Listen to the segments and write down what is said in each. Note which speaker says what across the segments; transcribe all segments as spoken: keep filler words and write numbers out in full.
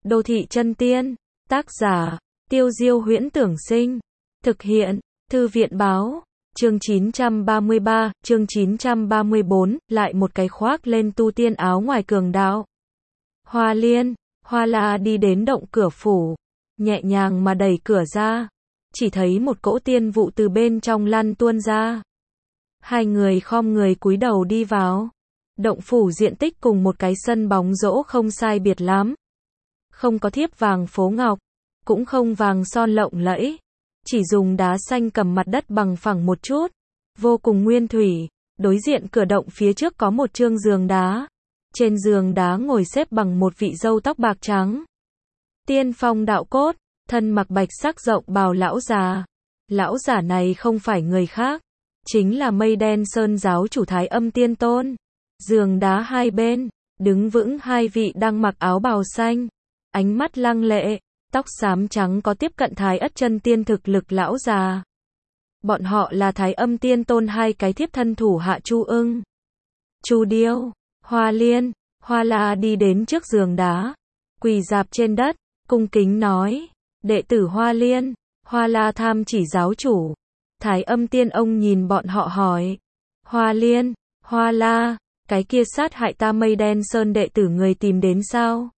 Speaker 1: Đô thị chân tiên, tác giả, Tiêu Diêu Huyễn Tưởng Sinh, thực hiện, Thư viện Báo, chương chín trăm ba mươi ba, chương chín trăm ba mươi bốn, lại một cái khoác lên tu tiên áo ngoài cường đạo. Hoa Liên, Hoa La đi đến động cửa phủ, nhẹ nhàng mà đẩy cửa ra, chỉ thấy một cỗ tiên vụ từ bên trong lăn tuôn ra. Hai người khom người cúi đầu đi vào. Động phủ diện tích cùng một cái sân bóng rổ không sai biệt lắm. Không có thiếp vàng phố ngọc, cũng không vàng son lộng lẫy, chỉ dùng đá xanh cầm mặt đất bằng phẳng một chút, vô cùng nguyên thủy. Đối diện cửa động phía trước có một chương giường đá, trên giường đá ngồi xếp bằng một vị râu tóc bạc trắng. Tiên phong đạo cốt, thân mặc bạch sắc rộng bào lão già. Lão giả này không phải người khác, chính là Mây Đen Sơn giáo chủ Thái Âm Tiên Tôn. Giường đá hai bên, đứng vững hai vị đang mặc áo bào xanh, ánh mắt lăng lệ, tóc xám trắng có tiếp cận Thái Ất chân tiên thực lực lão già. Bọn họ là Thái Âm Tiên Tôn hai cái thiếp thân thủ hạ Chu Ưng, Chu Điêu, Hoa Liên. Hoa La đi đến trước giường đá, quỳ rạp trên đất, cung kính nói: đệ tử Hoa Liên, Hoa La tham chỉ giáo chủ. Thái Âm Tiên ông nhìn bọn họ hỏi: Hoa Liên, Hoa La, cái kia sát hại ta Mây Đen Sơn đệ tử người tìm đến sao?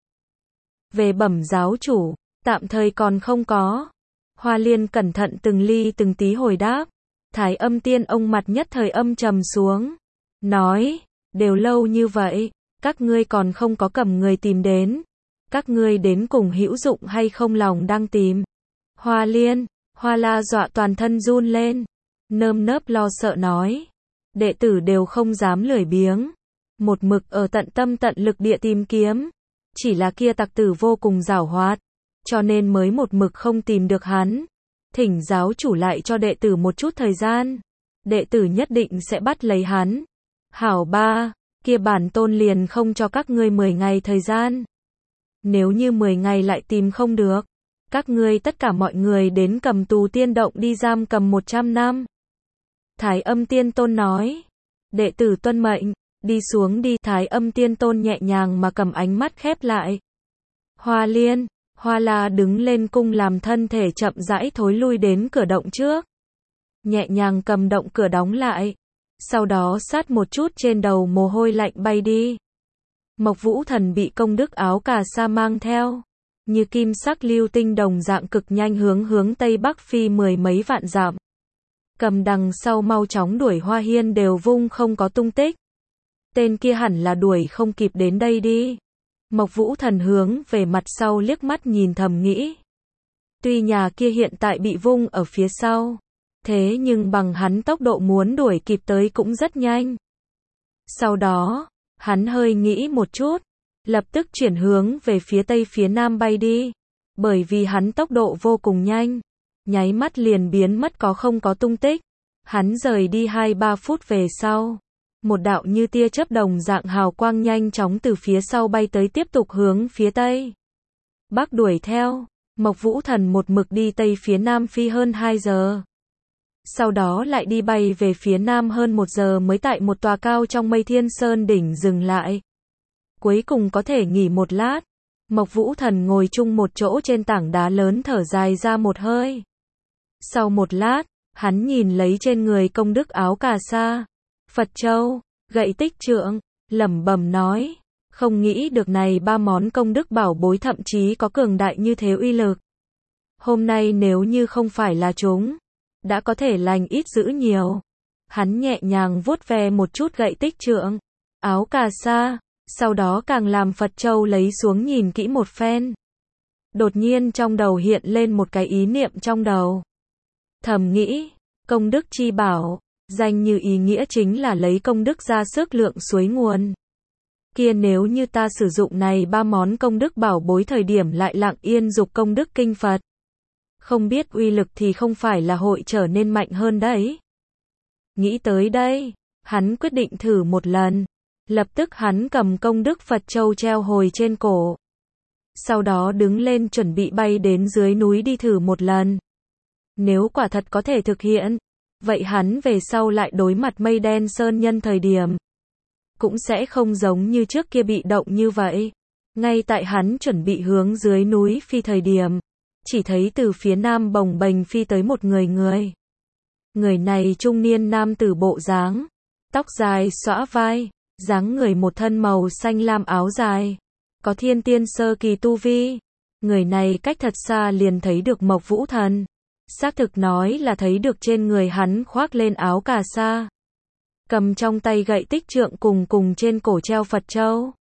Speaker 1: Về bẩm giáo chủ, tạm thời còn không có. Hoa Liên cẩn thận từng ly từng tí hồi đáp. Thái Âm Tiên ông mặt nhất thời âm trầm xuống, nói: đều lâu như vậy, các ngươi còn không có cầm người tìm đến, các ngươi đến cùng hữu dụng hay không lòng đang tìm. Hoa Liên, Hoa La dọa toàn thân run lên, nơm nớp lo sợ nói: đệ tử đều không dám lười biếng, một mực ở tận tâm tận lực địa tìm kiếm, chỉ là kia tặc tử vô cùng giảo hoạt, cho nên mới một mực không tìm được hắn. Thỉnh giáo chủ lại cho đệ tử một chút thời gian, đệ tử nhất định sẽ bắt lấy hắn. Hảo ba, kia bản tôn liền không cho các ngươi mười ngày thời gian. Nếu như mười ngày lại tìm không được, các ngươi tất cả mọi người đến cầm tù tiên động đi giam cầm một trăm năm. Thái Âm Tiên Tôn nói: đệ tử tuân mệnh, đi xuống đi. Thái Âm Tiên Tôn nhẹ nhàng mà cầm ánh mắt khép lại. Hoa Liên, Hoa La đứng lên cung làm thân thể chậm rãi thối lui đến cửa động trước, nhẹ nhàng cầm động cửa đóng lại, sau đó sát một chút trên đầu mồ hôi lạnh bay đi. Mộc Vũ Thần bị công đức áo cà sa mang theo, như kim sắc lưu tinh đồng dạng cực nhanh hướng hướng tây bắc phi mười mấy vạn dặm. Cầm đằng sau mau chóng đuổi Hoa Hiên đều vung không có tung tích. Tên kia hẳn là đuổi không kịp đến đây đi. Mộc Vũ Thần hướng về mặt sau liếc mắt nhìn thầm nghĩ. Tuy nhà kia hiện tại bị vung ở phía sau, thế nhưng bằng hắn tốc độ muốn đuổi kịp tới cũng rất nhanh. Sau đó, hắn hơi nghĩ một chút, lập tức chuyển hướng về phía tây phía nam bay đi. Bởi vì hắn tốc độ vô cùng nhanh, nháy mắt liền biến mất có không có tung tích. Hắn rời đi hai ba phút về sau, một đạo như tia chớp đồng dạng hào quang nhanh chóng từ phía sau bay tới tiếp tục hướng phía tây bắc đuổi theo. Mộc Vũ Thần một mực đi tây phía nam phi hơn hai giờ. Sau đó lại đi bay về phía nam hơn một giờ mới tại một tòa cao trong Mây Thiên Sơn đỉnh dừng lại. Cuối cùng có thể nghỉ một lát. Mộc Vũ Thần ngồi chung một chỗ trên tảng đá lớn thở dài ra một hơi. Sau một lát, hắn nhìn lấy trên người công đức áo cà sa, Phật châu, gậy tích trượng, lẩm bẩm nói: không nghĩ được này ba món công đức bảo bối thậm chí có cường đại như thế uy lực. Hôm nay nếu như không phải là chúng, đã có thể lành ít dữ nhiều. Hắn nhẹ nhàng vuốt ve một chút gậy tích trượng, áo cà sa, sau đó càng làm Phật châu lấy xuống nhìn kỹ một phen. Đột nhiên trong đầu hiện lên một cái ý niệm trong đầu. Thầm nghĩ, công đức chi bảo, danh như ý nghĩa chính là lấy công đức ra sức lượng suối nguồn. Kia nếu như ta sử dụng này ba món công đức bảo bối thời điểm lại lặng yên dục công đức kinh Phật, không biết uy lực thì không phải là hội trở nên mạnh hơn đấy. Nghĩ tới đây, hắn quyết định thử một lần. Lập tức hắn cầm công đức Phật châu treo hồi trên cổ. Sau đó đứng lên chuẩn bị bay đến dưới núi đi thử một lần. Nếu quả thật có thể thực hiện, vậy hắn về sau lại đối mặt Mây Đen Sơn nhân thời điểm, cũng sẽ không giống như trước kia bị động như vậy. Ngay tại hắn chuẩn bị hướng dưới núi phi thời điểm, chỉ thấy từ phía nam bồng bềnh phi tới một người người. Người này trung niên nam tử bộ dáng, tóc dài xõa vai, dáng người một thân màu xanh lam áo dài, có thiên tiên sơ kỳ tu vi. Người này cách thật xa liền thấy được Mộc Vũ Thần, xác thực nói là thấy được trên người hắn khoác lên áo cà sa, cầm trong tay gậy tích trượng cùng cùng trên cổ treo Phật châu.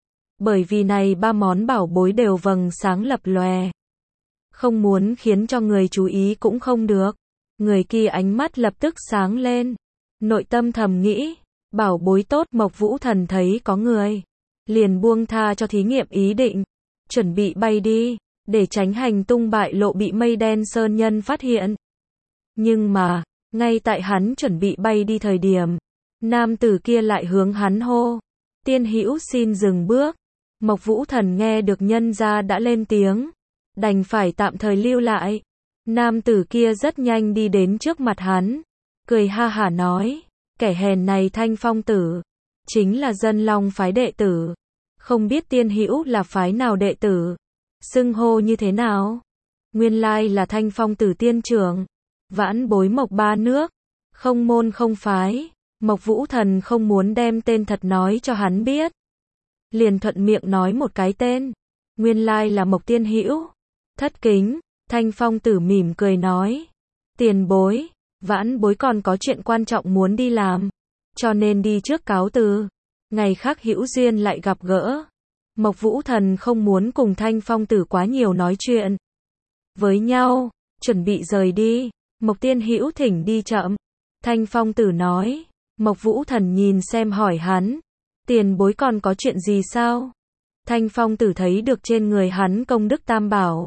Speaker 1: Bởi vì này ba món bảo bối đều vầng sáng lập lòe, không muốn khiến cho người chú ý cũng không được. Người kia ánh mắt lập tức sáng lên, nội tâm thầm nghĩ, bảo bối tốt. Mộc Vũ Thần thấy có người, liền buông tha cho thí nghiệm ý định, chuẩn bị bay đi, để tránh hành tung bại lộ bị mây đen sơn nhân phát hiện. Nhưng mà, ngay tại hắn chuẩn bị bay đi thời điểm, nam tử kia lại hướng hắn hô, tiên hữu xin dừng bước. Mộc Vũ Thần nghe được nhân gia đã lên tiếng, đành phải tạm thời lưu lại. Nam tử kia rất nhanh đi đến trước mặt hắn, cười ha hả nói, kẻ hèn này Thanh Phong tử, chính là Dân Long phái đệ tử, không biết tiên hữu là phái nào đệ tử, xưng hô như thế nào? Nguyên lai là Thanh Phong tử tiên trưởng, vãn bối Mộc ba nước, không môn không phái. Mộc Vũ Thần không muốn đem tên thật nói cho hắn biết, liền thuận miệng nói một cái tên, nguyên lai là Mộc tiên hữu. Thất kính. Thanh Phong tử mỉm cười nói, tiền bối, vãn bối còn có chuyện quan trọng muốn đi làm, cho nên đi trước cáo từ, ngày khác hữu duyên lại gặp gỡ. Mộc Vũ Thần không muốn cùng Thanh Phong tử quá nhiều nói chuyện với nhau, chuẩn bị rời đi. Mộc tiên hữu thỉnh đi chậm. Thanh Phong tử nói. Mộc Vũ Thần nhìn xem hỏi hắn, tiền bối còn có chuyện gì sao? Thanh Phong tử thấy được trên người hắn công đức tam bảo,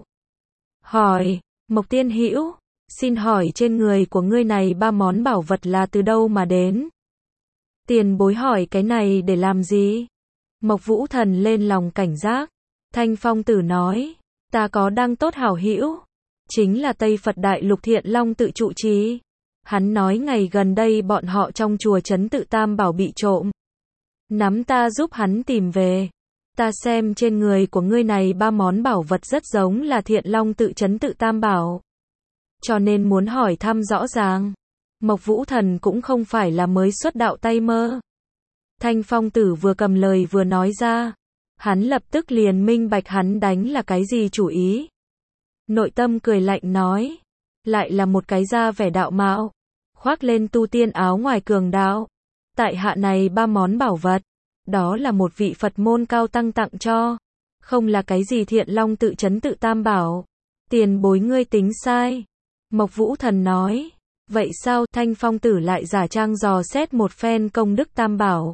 Speaker 1: hỏi, Mộc tiên hữu, xin hỏi trên người của ngươi này ba món bảo vật là từ đâu mà đến? Tiền bối hỏi cái này để làm gì? Mộc Vũ Thần lên lòng cảnh giác. Thanh Phong tử nói, ta có đăng tốt hảo hữu, chính là Tây Phật Đại Lục Thiện Long tự trụ trì. Hắn nói ngày gần đây bọn họ trong chùa trấn tự Tam Bảo bị trộm, nắm ta giúp hắn tìm về. Ta xem trên người của ngươi này ba món bảo vật rất giống là Thiện Long tự trấn tự Tam Bảo, cho nên muốn hỏi thăm rõ ràng. Mộc Vũ Thần cũng không phải là mới xuất đạo tay mơ. Thanh Phong tử vừa cầm lời vừa nói ra, hắn lập tức liền minh bạch hắn đánh là cái gì chủ ý. Nội tâm cười lạnh nói, lại là một cái da vẻ đạo mạo, khoác lên tu tiên áo ngoài cường đạo. Tại hạ này ba món bảo vật, đó là một vị Phật môn cao tăng tặng cho, không là cái gì Thiện Long tự trấn tự Tam Bảo. Tiền bối ngươi tính sai. Mộc Vũ Thần nói, vậy sao? Thanh Phong tử lại giả trang dò xét một phen công đức Tam Bảo,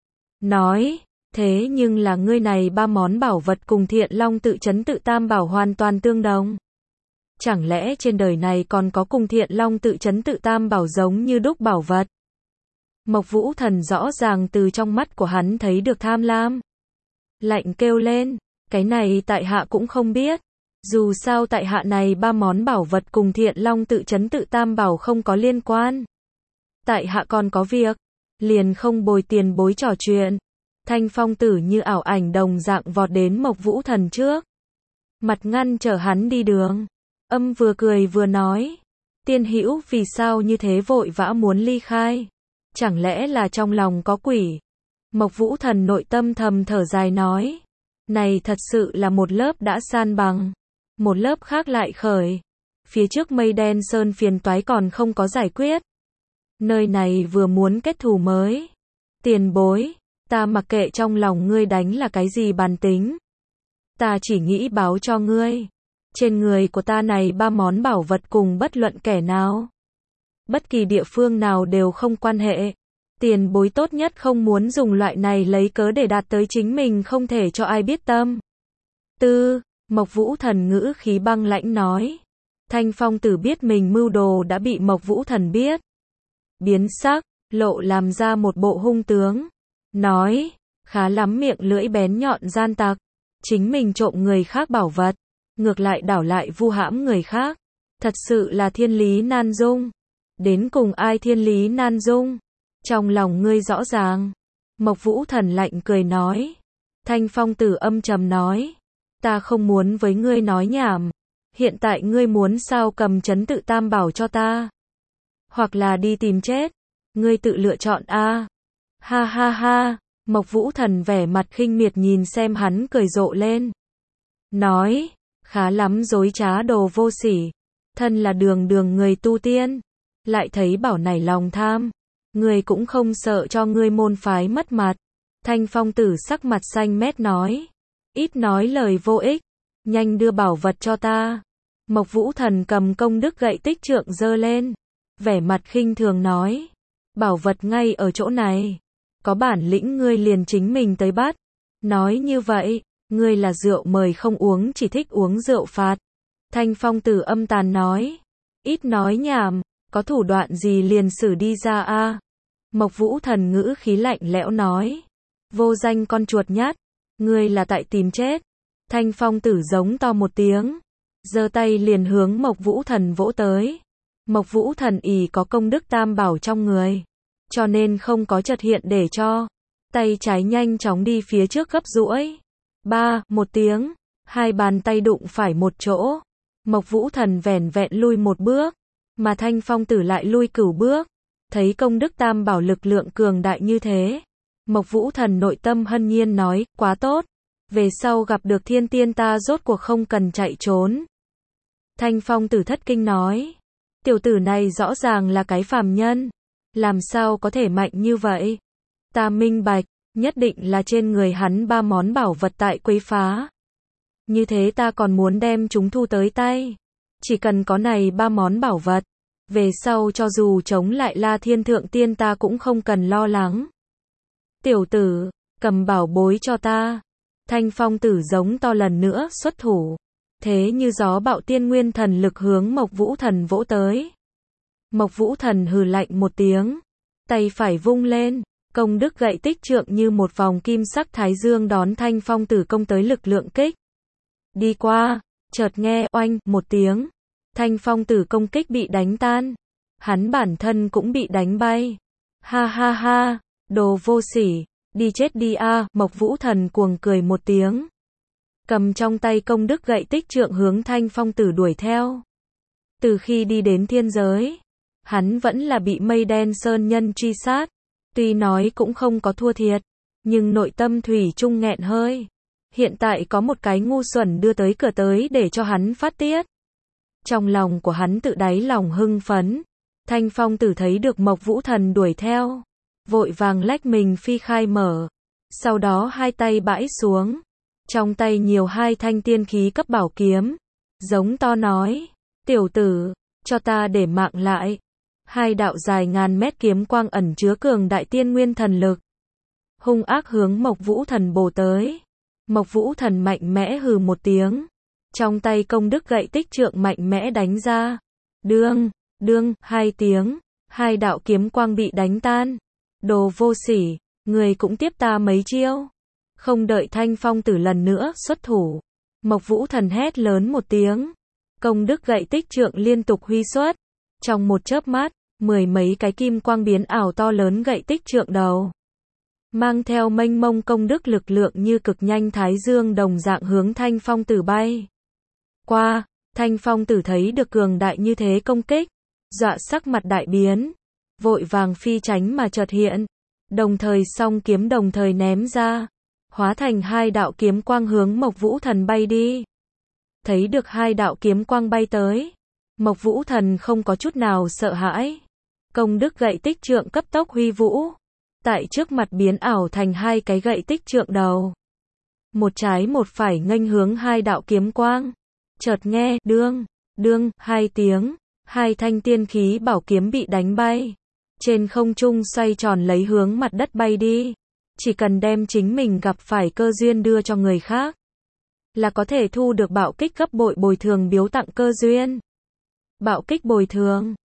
Speaker 1: nói, thế nhưng là ngươi này ba món bảo vật cùng Thiện Long tự trấn tự Tam Bảo hoàn toàn tương đồng. Chẳng lẽ trên đời này còn có cùng Thiện Long tự trấn tự Tam Bảo giống như đúc bảo vật? Mộc Vũ Thần rõ ràng từ trong mắt của hắn thấy được tham lam. Lạnh kêu lên, cái này tại hạ cũng không biết. Dù sao tại hạ này ba món bảo vật cùng Thiện Long tự trấn tự Tam Bảo không có liên quan. Tại hạ còn có việc, liền không bồi tiền bối trò chuyện. Thanh Phong tử như ảo ảnh đồng dạng vọt đến Mộc Vũ Thần trước, mặt ngăn trở hắn đi đường. Âm vừa cười vừa nói, tiên hữu vì sao như thế vội vã muốn ly khai? Chẳng lẽ là trong lòng có quỷ? Mộc Vũ Thần nội tâm thầm thở dài nói, này thật sự là một lớp đã san bằng, một lớp khác lại khởi. Phía trước mây đen sơn phiền toái còn không có giải quyết, nơi này vừa muốn kết thù mới. Tiền bối, ta mặc kệ trong lòng ngươi đánh là cái gì bản tính, ta chỉ nghĩ báo cho ngươi, trên người của ta này ba món bảo vật cùng bất luận kẻ nào, bất kỳ địa phương nào đều không quan hệ. Tiền bối tốt nhất không muốn dùng loại này lấy cớ để đạt tới chính mình không thể cho ai biết tâm tư. Mộc Vũ Thần ngữ khí băng lãnh nói. Thanh Phong tử biết mình mưu đồ đã bị Mộc Vũ Thần biết, biến sắc, lộ làm ra một bộ hung tướng, nói, khá lắm miệng lưỡi bén nhọn gian tặc, chính mình trộm người khác bảo vật, ngược lại đảo lại vu hãm người khác, thật sự là thiên lý nan dung. Đến cùng ai thiên lý nan dung? Trong lòng ngươi rõ ràng. Mộc Vũ Thần lạnh cười nói, Thanh Phong Tử âm trầm nói, ta không muốn với ngươi nói nhảm, hiện tại ngươi muốn sao cầm trấn tự tam bảo cho ta, hoặc là đi tìm chết, ngươi tự lựa chọn a. Ha ha ha, Mộc Vũ Thần vẻ mặt khinh miệt nhìn xem hắn cười rộ lên. Nói, khá lắm dối trá đồ vô sỉ, thân là đường đường người tu tiên, lại thấy bảo này lòng tham, ngươi cũng không sợ cho ngươi môn phái mất mặt. Thanh Phong Tử sắc mặt xanh mét nói, ít nói lời vô ích, nhanh đưa bảo vật cho ta. Mộc Vũ Thần cầm công đức gậy tích trượng giơ lên, vẻ mặt khinh thường nói, bảo vật ngay ở chỗ này, có bản lĩnh ngươi liền chính mình tới bắt. Nói như vậy, ngươi là rượu mời không uống chỉ thích uống rượu phạt. Thanh Phong Tử âm tàn nói, ít nói nhảm, có thủ đoạn gì liền xử đi ra a. Mộc Vũ Thần ngữ khí lạnh lẽo nói, vô danh con chuột nhắt, ngươi là tại tìm chết. Thanh Phong Tử giống to một tiếng, giơ tay liền hướng Mộc Vũ Thần vỗ tới. Mộc Vũ Thần ỷ có công đức tam bảo trong người, cho nên không có chợt hiện để cho, tay trái nhanh chóng đi phía trước gấp duỗi. Ba, một tiếng, hai bàn tay đụng phải một chỗ. Mộc Vũ Thần vẻn vẹn lui một bước, mà Thanh Phong Tử lại lui cửu bước. Thấy công đức tam bảo lực lượng cường đại như thế, Mộc Vũ Thần nội tâm hân nhiên nói, quá tốt, về sau gặp được thiên tiên ta rốt cuộc không cần chạy trốn. Thanh Phong Tử thất kinh nói, tiểu tử này rõ ràng là cái phàm nhân, làm sao có thể mạnh như vậy? Ta minh bạch, nhất định là trên người hắn ba món bảo vật tại quấy phá. Như thế ta còn muốn đem chúng thu tới tay. Chỉ cần có này ba món bảo vật, về sau cho dù chống lại La Thiên Thượng Tiên ta cũng không cần lo lắng. Tiểu tử, cầm bảo bối cho ta. Thanh Phong Tử giống to lần nữa xuất thủ. Thế như gió bạo tiên nguyên thần lực hướng Mộc Vũ Thần vỗ tới. Mộc Vũ Thần hừ lạnh một tiếng, tay phải vung lên, công đức gậy tích trượng như một vòng kim sắc thái dương đón Thanh Phong Tử công tới lực lượng kích. Đi qua, chợt nghe oanh một tiếng, Thanh Phong Tử công kích bị đánh tan, hắn bản thân cũng bị đánh bay. Ha ha ha, đồ vô sỉ, đi chết đi a. Mộc Vũ Thần cuồng cười một tiếng, cầm trong tay công đức gậy tích trượng hướng Thanh Phong Tử đuổi theo. Từ khi đi đến thiên giới, hắn vẫn là bị mây đen sơn nhân truy sát, tuy nói cũng không có thua thiệt, nhưng nội tâm thủy chung nghẹn hơi. Hiện tại có một cái ngu xuẩn đưa tới cửa tới để cho hắn phát tiết. Trong lòng của hắn tự đáy lòng hưng phấn. Thanh Phong Tử thấy được Mộc Vũ Thần đuổi theo, vội vàng lách mình phi khai mở, sau đó hai tay bãi xuống, trong tay nhiều hai thanh tiên khí cấp bảo kiếm, giống to nói, tiểu tử, cho ta để mạng lại. Hai đạo dài ngàn mét kiếm quang ẩn chứa cường đại tiên nguyên thần lực, hung ác hướng Mộc Vũ Thần bổ tới. Mộc Vũ Thần mạnh mẽ hừ một tiếng, trong tay công đức gậy tích trượng mạnh mẽ đánh ra. Đương, đương, hai tiếng, hai đạo kiếm quang bị đánh tan. Đồ vô sỉ, người cũng tiếp ta mấy chiêu. Không đợi Thanh Phong Tử lần nữa xuất thủ, Mộc Vũ Thần hét lớn một tiếng, công đức gậy tích trượng liên tục huy xuất. Trong một chớp mắt, mười mấy cái kim quang biến ảo to lớn gậy tích trượng đầu, mang theo mênh mông công đức lực lượng như cực nhanh thái dương đồng dạng hướng Thanh Phong Tử bay qua. Thanh Phong Tử thấy được cường đại như thế công kích, dọa sắc mặt đại biến, vội vàng phi tránh mà chợt hiện, đồng thời song kiếm đồng thời ném ra, hóa thành hai đạo kiếm quang hướng Mộc Vũ Thần bay đi. Thấy được hai đạo kiếm quang bay tới, Mộc Vũ Thần không có chút nào sợ hãi, công đức gậy tích trượng cấp tốc huy vũ, tại trước mặt biến ảo thành hai cái gậy tích trượng đầu, một trái một phải nghênh hướng hai đạo kiếm quang. Chợt nghe đương, đương, hai tiếng, hai thanh tiên khí bảo kiếm bị đánh bay, trên không trung xoay tròn lấy hướng mặt đất bay đi. Chỉ cần đem chính mình gặp phải cơ duyên đưa cho người khác, là có thể thu được bạo kích gấp bội bồi thường biếu tặng cơ duyên. Bạo kích bồi thường